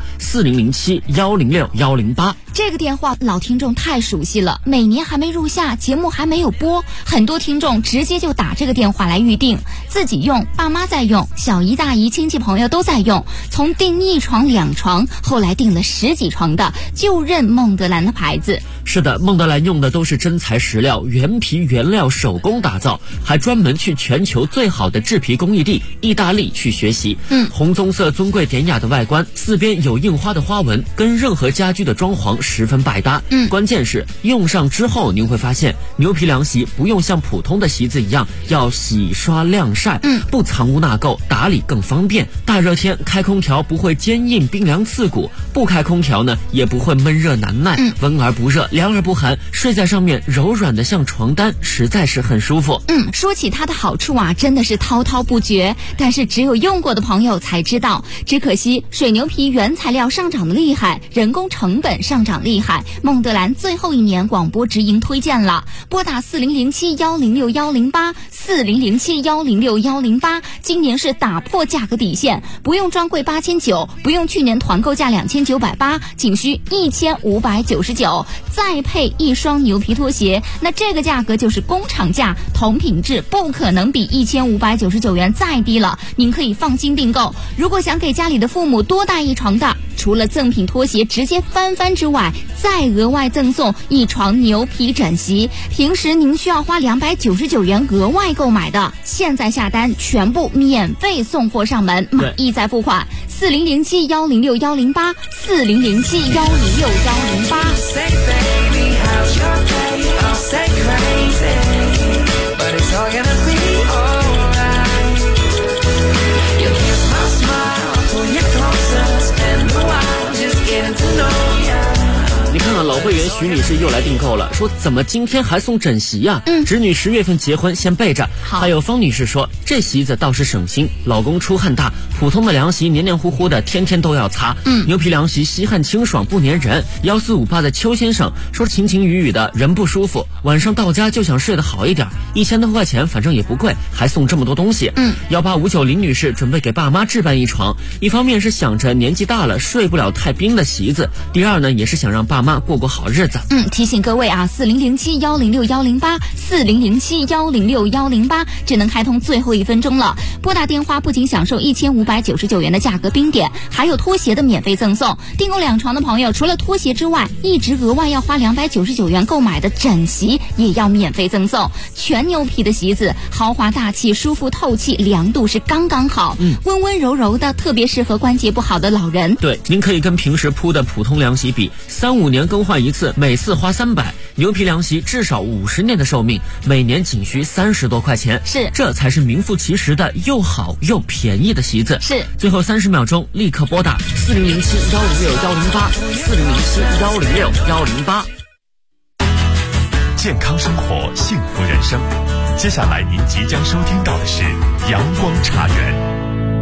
4007-106-108。
这个电话老听众太熟悉了，每年还没入夏，节目还没有播，很多听众直接就打这个电话来预定，自己用，爸妈在用，小姨大姨亲戚朋友都在用，从订1床2床，后来订了10几床的，就认孟德兰的牌子。
是的，孟德兰用的都是真材实料，原皮原料手工打造，还专门去全球最好的制皮工艺地意大利去学习。红棕色尊贵典雅的外观，四边有印花的花纹，跟任何家居的装潢十分百搭。关键是用上之后，您会发现牛皮凉席不用像普通的席子一样要洗刷晾晒，不藏污纳垢，打理更方便。大热天开空调不会坚硬冰凉刺骨，不开空调呢也不会闷热难耐，温而不热，凉而不寒，睡在上面柔软的像床单，实在是很舒服。
说起它的好处真的是滔滔不绝，但是只有用过的朋友才知道。只可惜水牛皮原材料上涨的厉害，人工成本上涨厉害，孟德兰最后一年广播直营推荐了，拨打4007-106-108 4007-106-108，今年是打破价格底线，不用专柜8900，不用去年团购价2980，仅需1599，再配1双牛皮拖鞋，那这个价格就是工厂价，同品质不可能比1599元再低了，您可以放心订购。如果想给家里的父母多带1床的，除了赠品拖鞋直接翻之外，再额外赠送1床牛皮枕席，平时您需要花299元额外购买的，现在下单全部免费送货上门，满意再付款。4007-106-108 4007-106-108。
你看老会员徐女士又来订购了，说怎么今天还送枕席呀？侄女10月份结婚，先备着。还有方女士说，这席子倒是省心，老公出汗大，普通的凉席黏黏糊糊的，天天都要擦。牛皮凉席吸汗清爽不粘人。1458的邱先生说，晴晴雨雨的人不舒服，晚上到家就想睡得好一点，1000多块钱反正也不贵，还送这么多东西。18590林女士准备给爸妈置办1床，一方面是想着年纪大了睡不了太冰的席子，第二呢也是想让爸妈过好日子。
提醒各位4007-106-108 4007-106-108，只能开通最后1分钟了。拨打电话不仅享受1599元的价格冰点，还有拖鞋的免费赠送。订购2床的朋友，除了拖鞋之外，一直额外要花299元购买的枕席也要免费赠送。全牛皮的席子，豪华大气，舒服透气，凉度是刚刚好，温温柔柔的，特别适合关节不好的老人。
对，您可以跟平时铺的普通凉席比，3-5年更换1次，每次花300， 牛皮凉席至少50年的寿命，每年仅需30多块钱，
是，
这才是名副其实的又好又便宜的席子。
是，
最后30秒钟，立刻拨打4007-106-108，4007-106-108。
健康生活，幸福人生。接下来您即将收听到的是阳光茶园。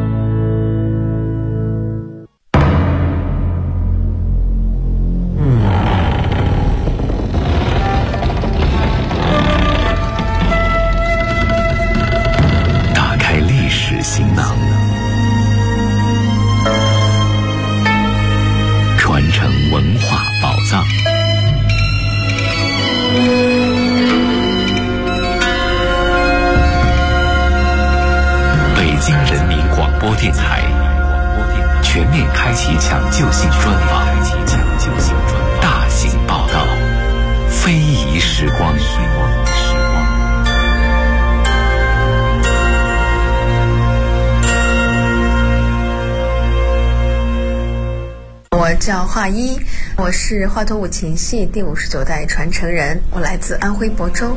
打开历史行囊，传承文化宝藏。北京人民广播电台全面开启抢救性专访，大型报道，非遗时光。
我叫华一，我是华佗五禽戏第59代传承人，我来自安徽亳州。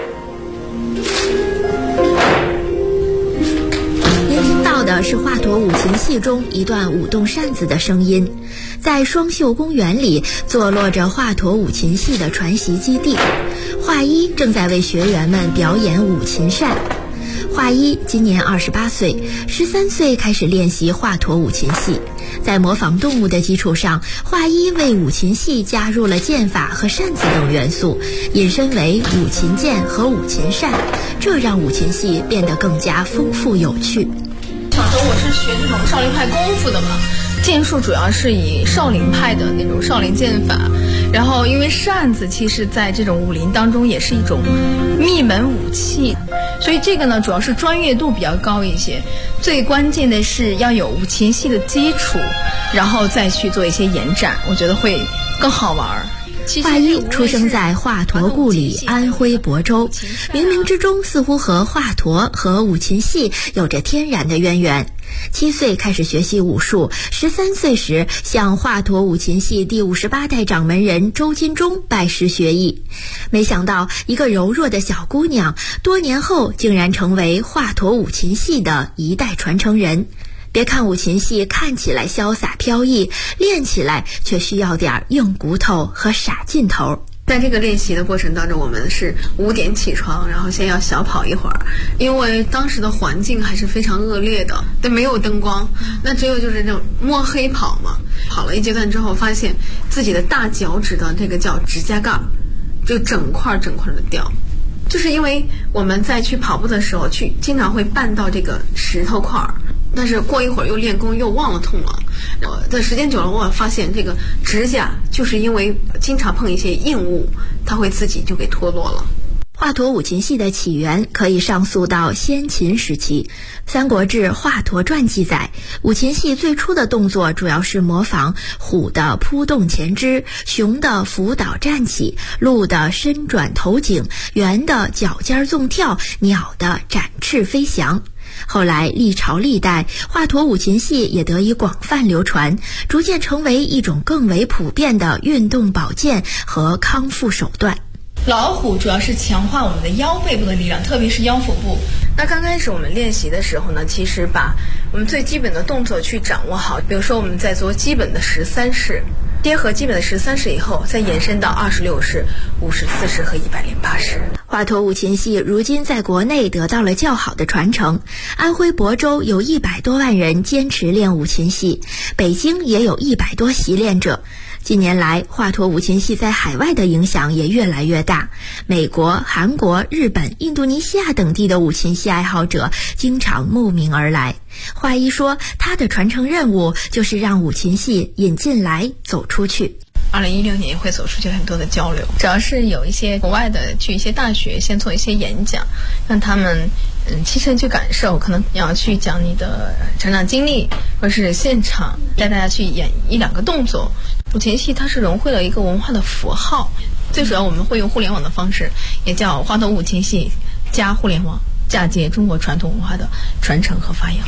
您听到的是华佗五禽戏中一段舞动扇子的声音。在双秀公园里坐落着华佗五禽戏的传习基地，华一正在为学员们表演五禽扇。华一今年28岁，13岁开始练习华佗五禽戏。在模仿动物的基础上，华一为五禽戏加入了剑法和扇子等元素，引申为五禽剑和五禽扇，这让五禽戏变得更加丰富有趣。
小时候我是学这种少林派功夫的嘛，剑术主要是以少林派的那种少林剑法，然后因为扇子其实在这种武林当中也是一种秘门武器，所以这个呢主要是专业度比较高一些，最关键的是要有五禽戏的基础，然后再去做一些延展，我觉得会更好玩。
华一出生在华佗故里安徽亳州，冥冥之中似乎和华佗和五禽戏有着天然的渊源。7岁开始学习武术，13岁时向华佗五禽戏第58代掌门人周金忠拜师学艺。没想到一个柔弱的小姑娘，多年后竟然成为华佗五禽戏的一代传承人。别看五禽戏看起来潇洒飘逸，练起来却需要点硬骨头和傻劲头。
在这个练习的过程当中，我们是5点起床，然后先要小跑一会儿，因为当时的环境还是非常恶劣的，对，没有灯光，那只有就是这种摸黑跑嘛。跑了一阶段之后，发现自己的大脚趾的这个叫指甲盖就整块的掉，就是因为我们在去跑步的时候经常会绊到这个石头块儿，但是过一会儿又练功又忘了痛了，然后的时间久了，我发现这个指甲就是因为经常碰一些硬物，它会自己就给脱落了。
华佗五禽戏的起源可以上溯到先秦时期，《三国志·华佗传》记载，五禽戏最初的动作主要是模仿虎的扑动前肢，熊的伏倒站起，鹿的伸转头颈，猿的脚尖纵跳，鸟的展翅飞翔。后来历朝历代，华佗五禽戏也得以广泛流传，逐渐成为一种更为普遍的运动保健和康复手段。
老虎主要是强化我们的腰背部的力量，特别是腰腹部。
那刚开始我们练习的时候呢，其实把我们最基本的动作去掌握好，比如说我们在做基本的13式，结合基本的13式以后，再延伸到26式、54式和108式。
华佗五禽戏如今在国内得到了较好的传承，安徽亳州有100多万人坚持练五禽戏，北京也有100多习练者。近年来，华佗五禽戏在海外的影响也越来越大，美国、韩国、日本、印度尼西亚等地的五禽戏爱好者经常慕名而来。华一说，他的传承任务就是让五禽戏引进来走出去。
2016年会走出去很多的交流，主要是有一些国外的去一些大学先做一些演讲，让他们亲身去感受，可能要去讲你的成长经历，或是现场带大家去演1-2个动作。五禽戏它是融汇了一个文化的符号，最主要我们会用互联网的方式，也叫华佗五禽戏加互联网，嫁接中国传统文化的传承和发扬。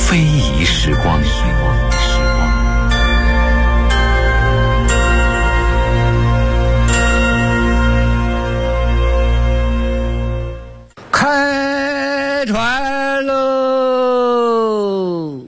非遗时光。
开船喽！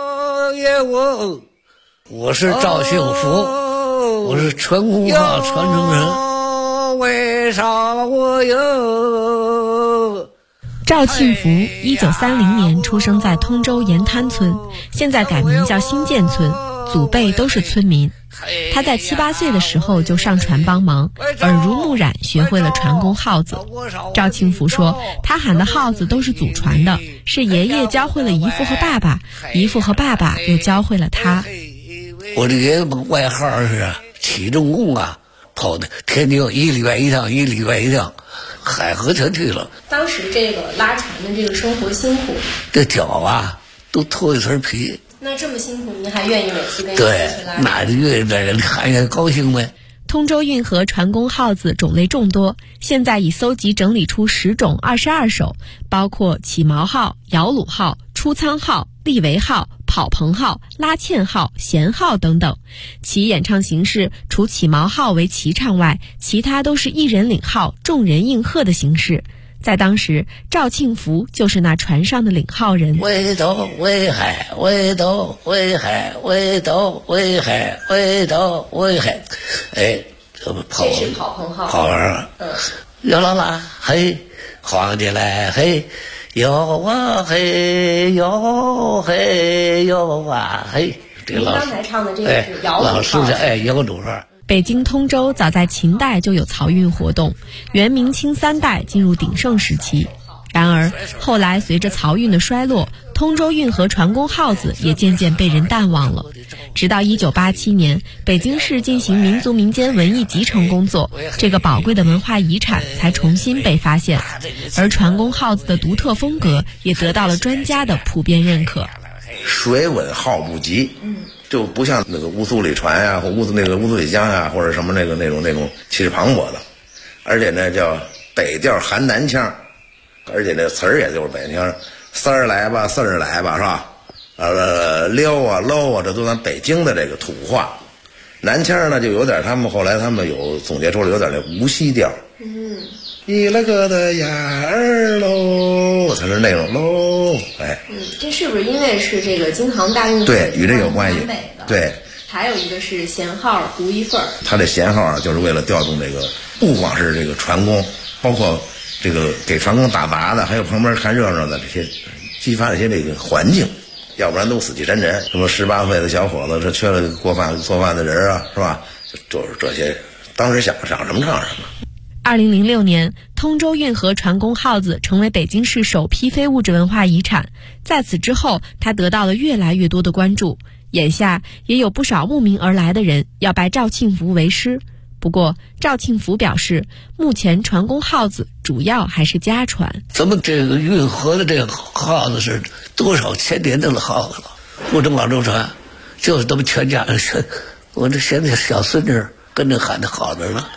我是赵幸福，我是传功号传承人。为啥我有？
赵庆福1930年出生在通州盐滩村，现在改名叫新建村，祖辈都是村民。他在7、8岁的时候就上船帮忙，耳濡目染学会了传功号子。赵庆福说，他喊的号子都是祖传的，是爷爷教会了姨父和爸爸，姨父和爸爸又教会了他。
我的爷爷外号是起重工啊，跑的天津1礼拜1趟，1礼拜1趟，海河全去了。
当时这个拉船的这个生活辛苦，
这脚啊都脱一层皮。
那这么辛苦，您还愿意每次跟
对，那就愿意在人看见高兴呗。
通州运河传功号子种类众多，现在已搜集整理出10种22首，包括起锚号、摇橹号、出舱号、立桅号、跑棚号、拉纤号、弦号等等。其演唱形式除起锚号为齐唱外，其他都是一人领号，众人应和的形式。在当时，赵庆福就是那船上的领号人。
为斗为海，为斗为海，为斗为海，为斗为海。哎，这
是跑棚号。
跑棚。摇啦啦，嘿，晃起来，嘿，摇啊嘿，摇嘿，摇啊嘿。
您刚才唱的这个是摇橹号。
老师的摇橹号。
北京通州早在秦代就有漕运活动，元明清3代进入鼎盛时期。然而后来随着漕运的衰落，通州运河传功号子也渐渐被人淡忘了。直到1987年，北京市进行民族民间文艺集成工作，这个宝贵的文化遗产才重新被发现，而传功号子的独特风格也得到了专家的普遍认可。
水稳号不急，就不像那个乌苏里船啊，或乌苏里江啊，或者什么那种气势磅礴的，而且呢叫北调含南腔，而且那词儿也就是北腔，丝儿来吧，四儿来吧，是吧？撩啊搂啊，这都咱北京的这个土话。南腔呢就有点，后来他们有总结出来有点那无锡调。一了个的呀儿喽，才是那种喽，哎。
这是不是因为是这个京杭大运？
对，与这有关系。对。
还有一个是弦号独一份儿。
它这弦号啊，就是为了调动这个，不光是这个传功，包括这个给传功打杂的，还有旁边看热闹的这些，激发一些这个环境，要不然都死气沉沉。什么18岁的小伙子，这缺了做饭的人啊，是吧？就是这些，当时想什么唱什么。
2006年，通州运河传功号子成为北京市首批非物质文化遗产。在此之后，它得到了越来越多的关注。眼下也有不少慕名而来的人要拜赵庆福为师。不过，赵庆福表示，目前传功号子主要还是家传。
咱们这个运河的这个号子是多少千年的号子了，不能往周传，就是咱们全家人，我这现在小孙女跟着喊的好着呢。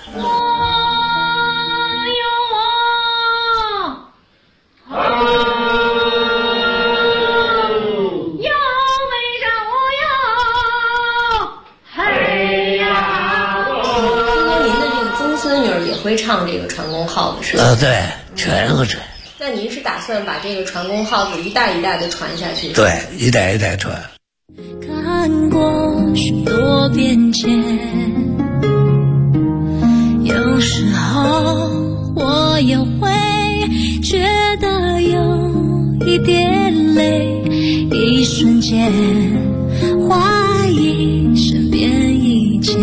会唱这个传功号子是吧？
对，全会这。
那您是打算把这个传功号子一代一代的传下去？
对，一代一代传。
看过许多变迁，有时候我也会觉得有一点累，一瞬间怀疑身边一切。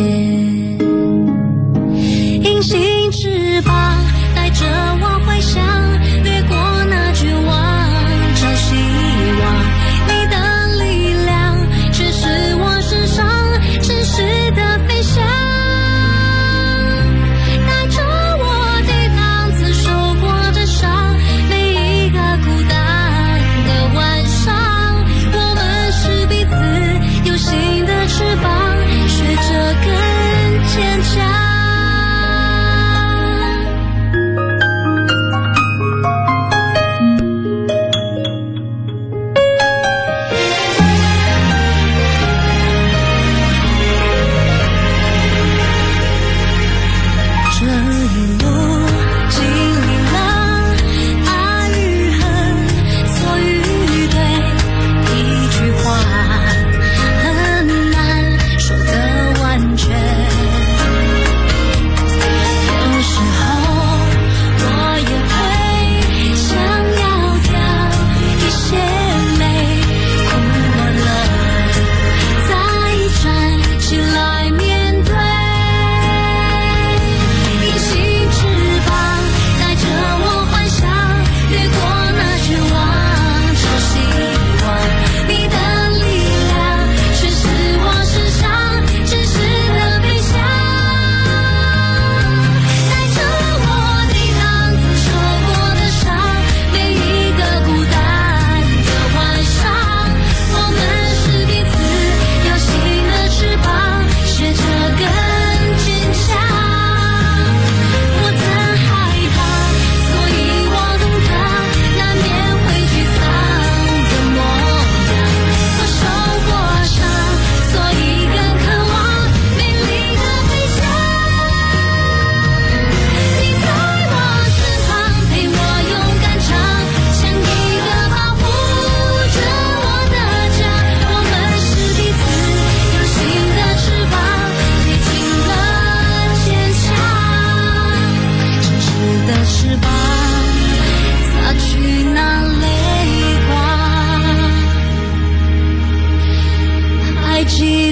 隐形翅膀带着我回想，掠过那绝望，找希望。你的力量却是我身上真实的飞翔，带着我抵挡曾受过的伤。每一个孤单的晚上，我们是彼此有形的翅膀，学着跟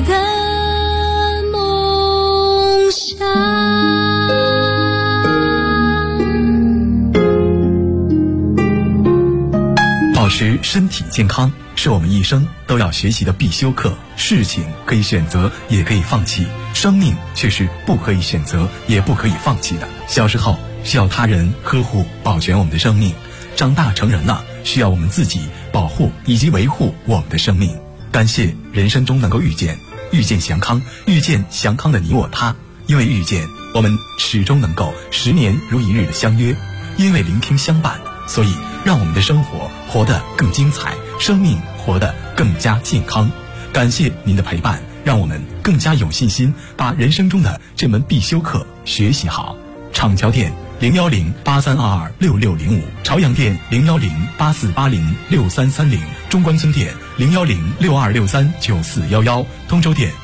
的梦想。
保持身体健康是我们一生都要学习的必修课。事情可以选择，也可以放弃，生命却是不可以选择，也不可以放弃的。小时候需要他人呵护保全我们的生命，长大成人了，需要我们自己保护以及维护我们的生命。感谢人生中能够遇见祥康，遇见祥康的你我他。因为遇见，我们始终能够10年如一日的相约；因为聆听相伴，所以让我们的生活活得更精彩，生命活得更加健康。感谢您的陪伴，让我们更加有信心把人生中的这门必修课学习好。厂桥店01083226605，朝阳店01084806330，中关村店01062639411，通州店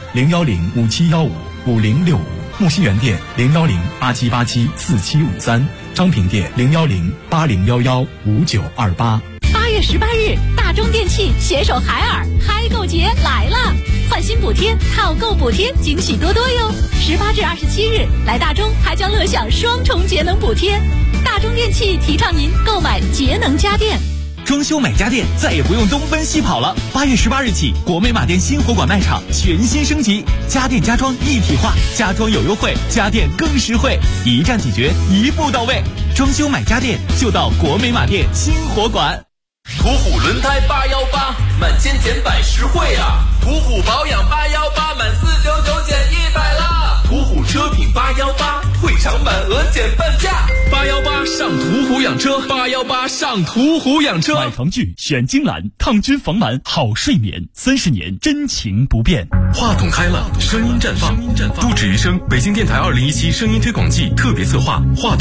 01057155065，木樨园店01087874753，昌平店01080115928。
8月18日，大中电器携手海尔嗨购节来了，换新补贴、套购补贴，惊喜多多哟！18至27日，来大中还将乐享双重节能补贴。大中电器提倡您购买节能家电。
装修买家电再也不用东奔西跑了。8月18日起，国美马店新火馆卖场全新升级，家电家装一体化，家装有优惠，家电更实惠，一站解决，一步到位。装修买家电就到国美马店新火馆。
途虎轮胎818，满千减百实惠啊！途虎保养818，满499减100啦！途虎车品818，退场满额减半价。818上途虎养车，818上途虎养车。
买床具选金兰，抗菌防螨好睡眠，30年真情不变。
话筒开了，声音绽放，不止于声。北京电台2017声音推广季特别策划话筒。